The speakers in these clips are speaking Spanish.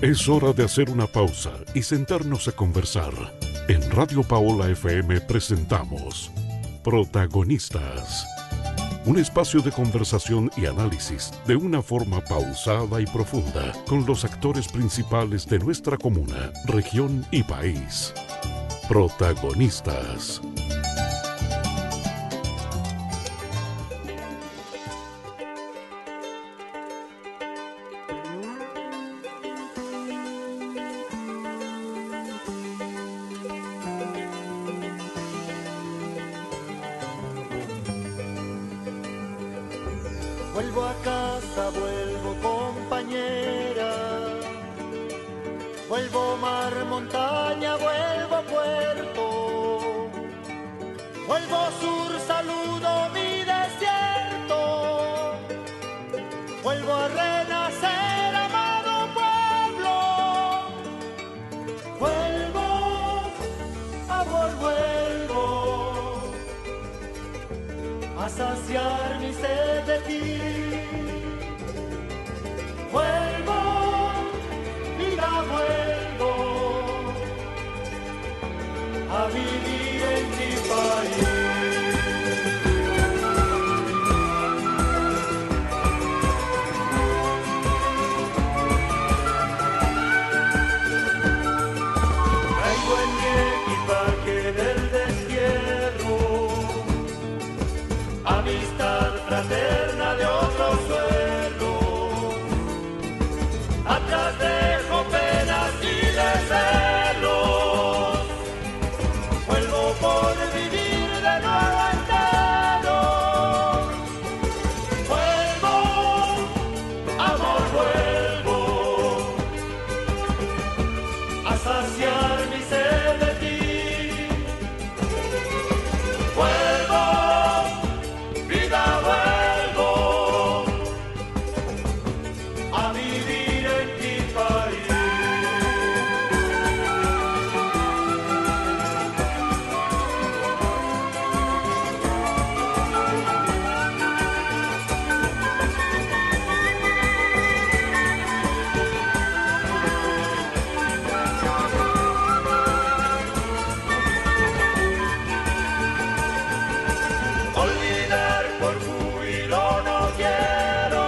Es hora de hacer una pausa y sentarnos a conversar. En Radio Paola FM presentamos Protagonistas. Un espacio de conversación y análisis de una forma pausada y profunda con los actores principales de nuestra comuna, región y país. Protagonistas. Vuelvo a casa, vuelvo compañera, vuelvo mar, montaña, vuelvo puerto, vuelvo sur, saludo mi desierto, vuelvo a renacer, amado pueblo, vuelvo, amor, vuelvo a saciar mi sed de ti. Vuelvo, vida, vuelvo a vivir en mi país. Traigo en mi equipaje del destierro amistad fraterna de otro suelo. Atrás dejo penas y desvelos. Vuelvo por vivir de nuevo entero. Vuelvo, amor, vuelvo a saciar mi sed de ti. Vuelvo, vida, vuelvo a vivir en mi país. Olvidar por júbilo no quiero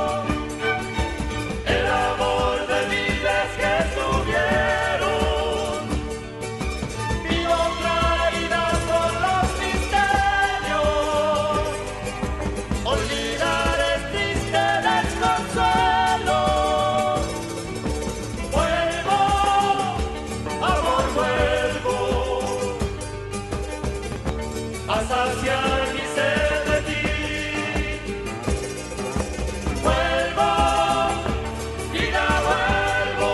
el amor de miles que estuvieron. Pido claridad por los misterios. Olvidar es triste desconsuelo. Vuelvo, amor, vuelvo a saciar mi sed de ti. Vuelvo, vida, vuelvo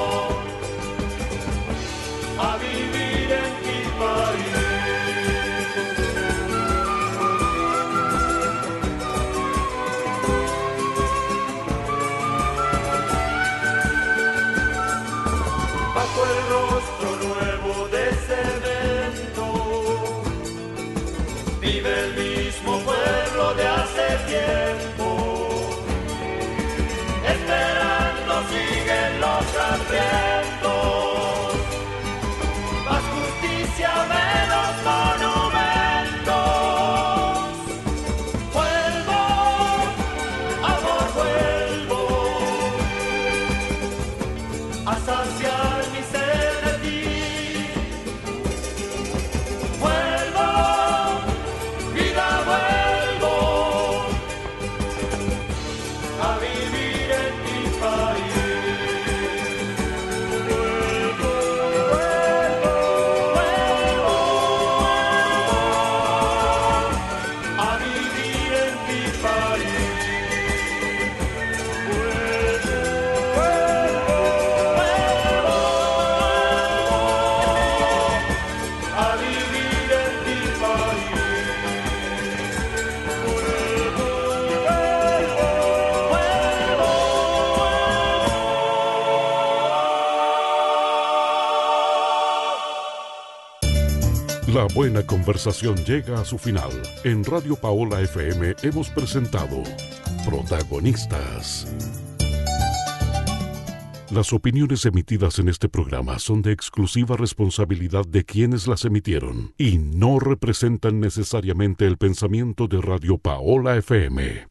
a vivir en mi país. Bajo el rostro nuevo de cemento vive el mismo pueblo de hace tiempo. Esperando siguen los hambrientos. Más justicia, menos monumentos. Vuelvo, amor, vuelvo a saciar mi sed de ti. Vuelvo, vida, vuelvo a vivir en mi país. Vuelvo, vuelvo, vuelvo a vivir en mi país. Vuelvo, vuelvo, vuelvo a vivir en mi país. Vuelvo, vuelvo, vuelvo. La buena conversación llega a su final. En Radio Paola FM hemos presentado Protagonistas. Las opiniones emitidas en este programa son de exclusiva responsabilidad de quienes las emitieron y no representan necesariamente el pensamiento de Radio Paola FM.